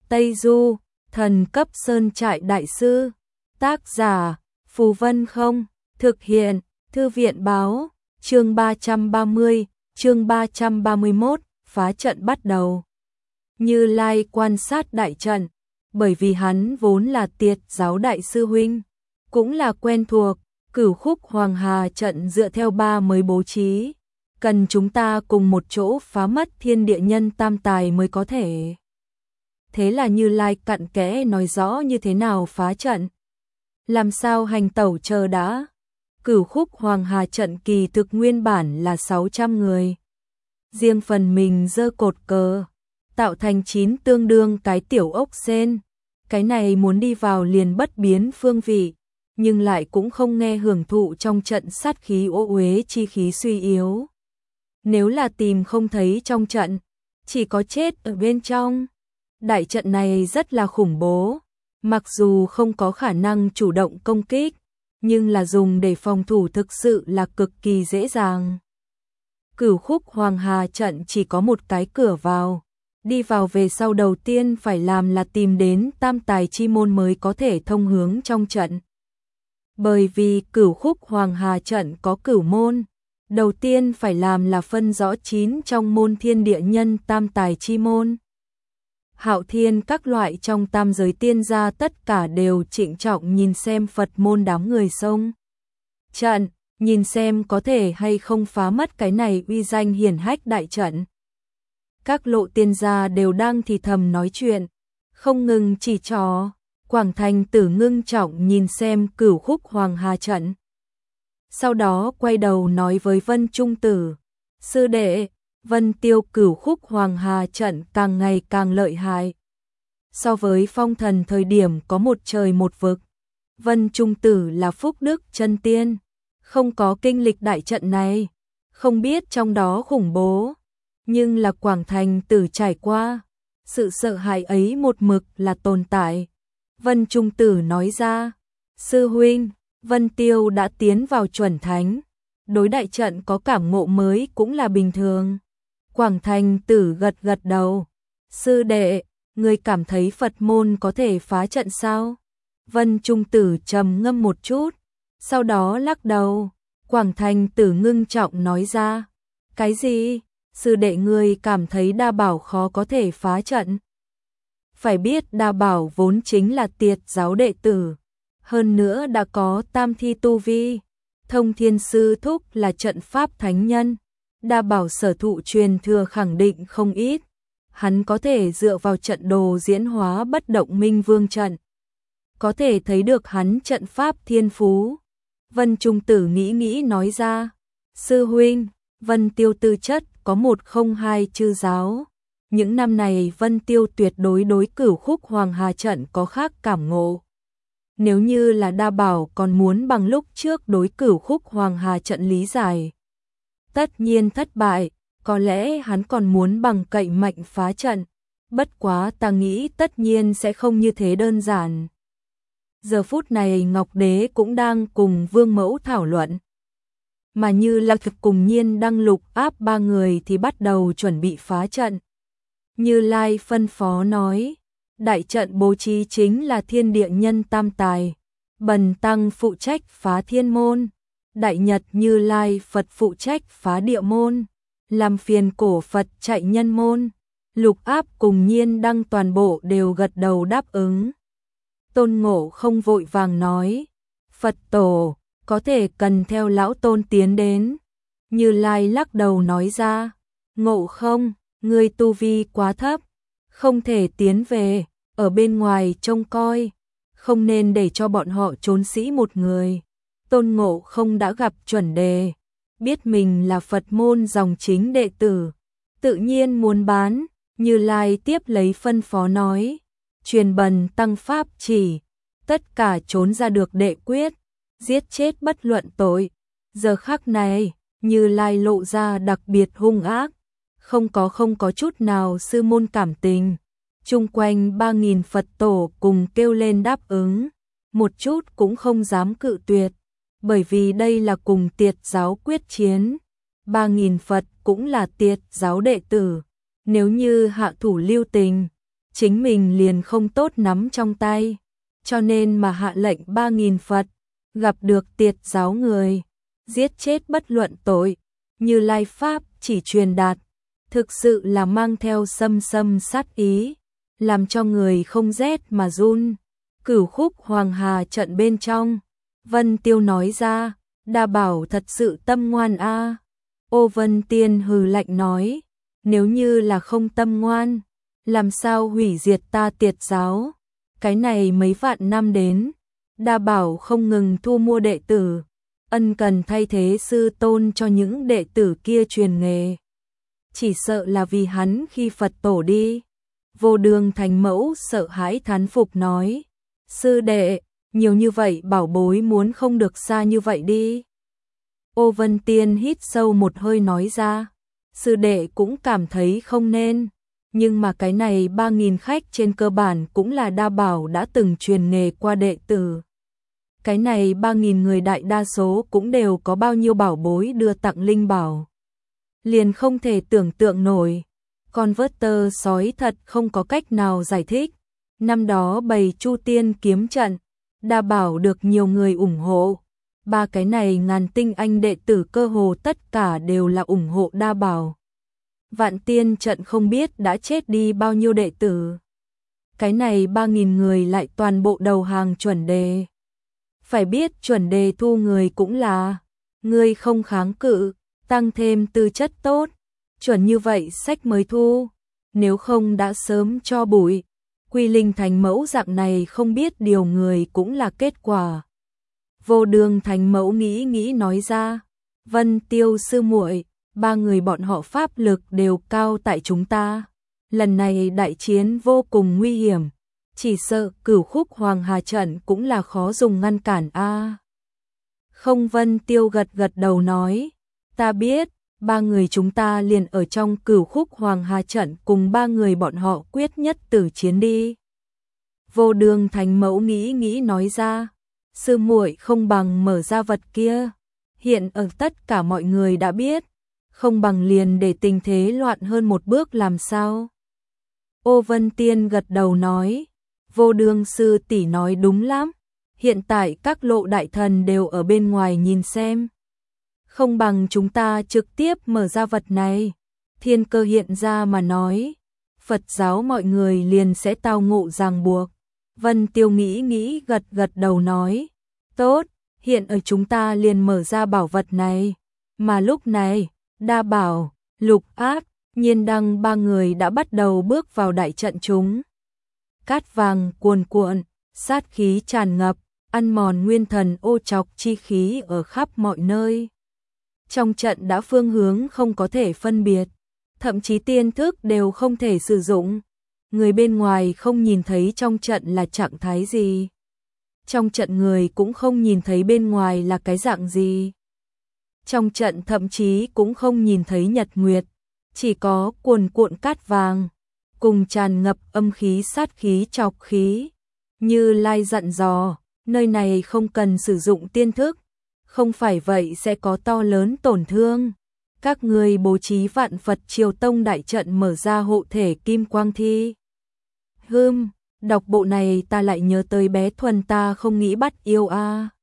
Tây Du, thần cấp sơn trại đại sư. Tác giả, Phù Vân Không. Thực hiện, Thư viện báo. Chương 330, chương 331, phá trận bắt đầu. Như Lai quan sát đại trận, bởi vì hắn vốn là Tiệt giáo đại sư huynh, cũng là quen thuộc, Cửu Khúc Hoàng Hà trận dựa theo 3 mới bố trí, cần chúng ta cùng một chỗ phá mất thiên địa nhân tam tài mới có thể. Thế là Như Lai cặn kẽ nói rõ như thế nào phá trận. Làm sao hành tẩu chờ đã. Cửu Khúc Hoàng Hà trận kỳ thực nguyên bản là 600 người. Riêng phần mình giơ cột cờ, tạo thành 9 tương đương cái tiểu ốc sên. Cái này muốn đi vào liền bất biến phương vị, nhưng lại cũng không nghe hưởng thụ trong trận sát khí ô uế chi khí suy yếu. Nếu là tìm không thấy trong trận, chỉ có chết ở bên trong. Đại trận này rất là khủng bố, mặc dù không có khả năng chủ động công kích, nhưng là dùng để phòng thủ thực sự là cực kỳ dễ dàng. Cửu Khúc Hoàng Hà trận chỉ có một cái cửa vào, đi vào về sau đầu tiên phải làm là tìm đến tam tài chi môn mới có thể thông hướng trong trận. Bởi vì Cửu Khúc Hoàng Hà trận có cửu môn, đầu tiên phải làm là phân rõ 9 trong môn thiên địa nhân tam tài chi môn. Hạo Thiên các loại trong tam giới tiên gia tất cả đều trịnh trọng nhìn xem Phật môn đám người xông trận, nhìn xem có thể hay không phá mất cái này uy danh hiển hách đại trận. Các lộ tiên gia đều đang thì thầm nói chuyện, không ngừng chỉ trò. Quảng Thành Tử ngưng trọng nhìn xem Cửu Khúc Hoàng Hà trận. Sau đó quay đầu nói với Vân Trung Tử, sư đệ, Vân Tiêu Cửu Khúc Hoàng Hà trận càng ngày càng lợi hại. So với Phong Thần thời điểm có một trời một vực, Vân Trung Tử là phúc đức chân tiên, không có kinh lịch đại trận này, không biết trong đó khủng bố, nhưng là Quảng Thành Tử trải qua, sự sợ hãi ấy một mực là tồn tại. Vân Trung Tử nói ra, sư huynh, Vân Tiêu đã tiến vào chuẩn thánh, đối đại trận có cảm ngộ mới cũng là bình thường. Quảng Thành Tử gật gật đầu, sư đệ, người cảm thấy Phật môn có thể phá trận sao? Vân Trung Tử trầm ngâm một chút, sau đó lắc đầu. Quảng Thành Tử ngưng trọng nói ra, cái gì? Sư đệ ngươi cảm thấy Đa Bảo khó có thể phá trận? Phải biết Đa Bảo vốn chính là Tiệt giáo đệ tử, hơn nữa đã có tam thi tu vi, Thông Thiên Sư thúc là trận pháp thánh nhân, Đa Bảo sở thụ truyền thừa khẳng định không ít, hắn có thể dựa vào trận đồ diễn hóa bất động minh vương trận, có thể thấy được hắn trận pháp thiên phú. Vân Trung Tử nghĩ nói ra, sư huynh, Vân Tiêu tư chất có 102 chư giáo. Những năm này Vân Tiêu tuyệt đối đối Cửu Khúc Hoàng Hà trận có khác cảm ngộ. Nếu như là Đa Bảo còn muốn bằng lúc trước đối Cửu Khúc Hoàng Hà trận lý giải, tất nhiên thất bại, có lẽ hắn còn muốn bằng cậy mạnh phá trận, bất quá ta nghĩ tất nhiên sẽ không như thế đơn giản. Giờ phút này Ngọc Đế cũng đang cùng Vương Mẫu thảo luận, mà Như Lai cùng Nhiên Đăng Lục Áp 3 người thì bắt đầu chuẩn bị phá trận. Như Lai phân phó nói, đại trận bố trí chính là thiên địa nhân tam tài, Bần Tăng phụ trách phá thiên môn, Đại Nhật Như Lai Phật phụ trách phá địa môn, làm phiền Cổ Phật chạy nhân môn. Lục Áp cùng Nhiên Đăng toàn bộ đều gật đầu đáp ứng. Tôn Ngộ Không vội vàng nói, Phật tổ, có thể cần theo lão tôn tiến đến. Như Lai lắc đầu nói ra, Ngộ Không, ngươi tu vi quá thấp, không thể tiến về, ở bên ngoài trông coi, không nên để cho bọn họ trốn sĩ một người. Tôn Ngộ Không đã gặp chuẩn đề, biết mình là Phật môn dòng chính đệ tử, tự nhiên muốn bán. Như Lai tiếp lấy phân phó nói, truyền Bần Tăng pháp chỉ, tất cả trốn ra được đệ quyết, giết chết bất luận tội. Giờ khắc này, Như Lai lộ ra đặc biệt hung ác, không có chút nào sư môn cảm tình. Chung quanh 3.000 Phật tổ cùng kêu lên đáp ứng, một chút cũng không dám cự tuyệt, bởi vì đây là cùng Tiệt giáo quyết chiến. 3.000 Phật cũng là Tiệt giáo đệ tử, nếu như hạ thủ lưu tình, chính mình liền không tốt nắm trong tay, cho nên mà hạ lệnh 3.000 Phật, gặp được tiệt giáo người, giết chết bất luận tội, Như Lai Pháp chỉ truyền đạt, thực sự là mang theo xâm xâm sát ý, làm cho người không rét mà run. Cửu khúc Hoàng Hà trận bên trong, Vân Tiêu nói ra, Đa Bảo thật sự tâm ngoan a. Ô Vân Tiên hừ lạnh nói, nếu như là không tâm ngoan, làm sao hủy diệt ta tiệt giáo? Cái này mấy vạn năm đến, Đa Bảo không ngừng thu mua đệ tử, ân cần thay thế sư tôn cho những đệ tử kia truyền nghề. Chỉ sợ là vì hắn khi Phật tổ đi. Vô Đường Thành Mẫu sợ hãi thán phục nói, sư đệ, nhiều như vậy bảo bối muốn không được xa như vậy đi. Ô Vân Tiên hít sâu một hơi nói ra, sư đệ cũng cảm thấy không nên, nhưng mà cái này 3.000 khách trên cơ bản cũng là Đa Bảo đã từng truyền nghề qua đệ tử. Cái này 3.000 người đại đa số cũng đều có bao nhiêu bảo bối đưa tặng linh bảo. Liền không thể tưởng tượng nổi, con vớt tơ sói thật không có cách nào giải thích. Năm đó bày Chu Tiên kiếm trận, Đa Bảo được nhiều người ủng hộ. Ba cái này ngàn tinh anh đệ tử cơ hồ tất cả đều là ủng hộ Đa Bảo. Vạn Tiên trận không biết đã chết đi bao nhiêu đệ tử. Cái này 3.000 người lại toàn bộ đầu hàng chuẩn đề. Phải biết chuẩn đề thu người cũng là người không kháng cự, tăng thêm tư chất tốt, chuẩn như vậy sách mới thu, nếu không đã sớm cho bụi. Quy Linh Thành Mẫu dạng này không biết điều người cũng là kết quả. Vô Đường Thành Mẫu nghĩ nói ra, Vân Tiêu sư muội, 3 người bọn họ pháp lực đều cao tại chúng ta. Lần này đại chiến vô cùng nguy hiểm, chỉ sợ Cửu khúc Hoàng Hà trận cũng là khó dùng ngăn cản a. Không, Vân Tiêu gật đầu nói, ta biết, 3 người chúng ta liền ở trong Cửu khúc Hoàng Hà trận cùng 3 người bọn họ quyết nhất tử chiến đi. Vô Đường Thành Mẫu nghĩ nói ra, sư muội không bằng mở ra vật kia, hiện ở tất cả mọi người đã biết, không bằng liền để tình thế loạn hơn một bước làm sao. Ô Vân Tiên gật đầu nói, Vô Đường sư tỷ nói đúng lắm, hiện tại các lộ đại thần đều ở bên ngoài nhìn xem. Không bằng chúng ta trực tiếp mở ra vật này, thiên cơ hiện ra mà nói, Phật giáo mọi người liền sẽ tao ngộ ràng buộc. Vân Tiêu nghĩ gật đầu nói, tốt, hiện ở chúng ta liền mở ra bảo vật này. Mà lúc này, Đa Bảo, Lục Ác, Nhiên Đăng 3 người đã bắt đầu bước vào đại trận chúng. Cát vàng cuồn cuộn, sát khí tràn ngập, ăn mòn nguyên thần ô trọc chi khí ở khắp mọi nơi. Trong trận đã phương hướng không có thể phân biệt, thậm chí tiên thức đều không thể sử dụng. Người bên ngoài không nhìn thấy trong trận là trạng thái gì. Trong trận người cũng không nhìn thấy bên ngoài là cái dạng gì. Trong trận thậm chí cũng không nhìn thấy nhật nguyệt, chỉ có cuồn cuộn cát vàng, cùng tràn ngập âm khí sát khí trọc khí. Như Lai dặn dò, nơi này không cần sử dụng tiên thức, không phải vậy sẽ có to lớn tổn thương. Các người bố trí Vạn Phật Triều Tông đại trận mở ra hộ thể kim quang thi. Đọc bộ này ta lại nhớ tới bé Thuần ta không nghĩ bắt yêu a.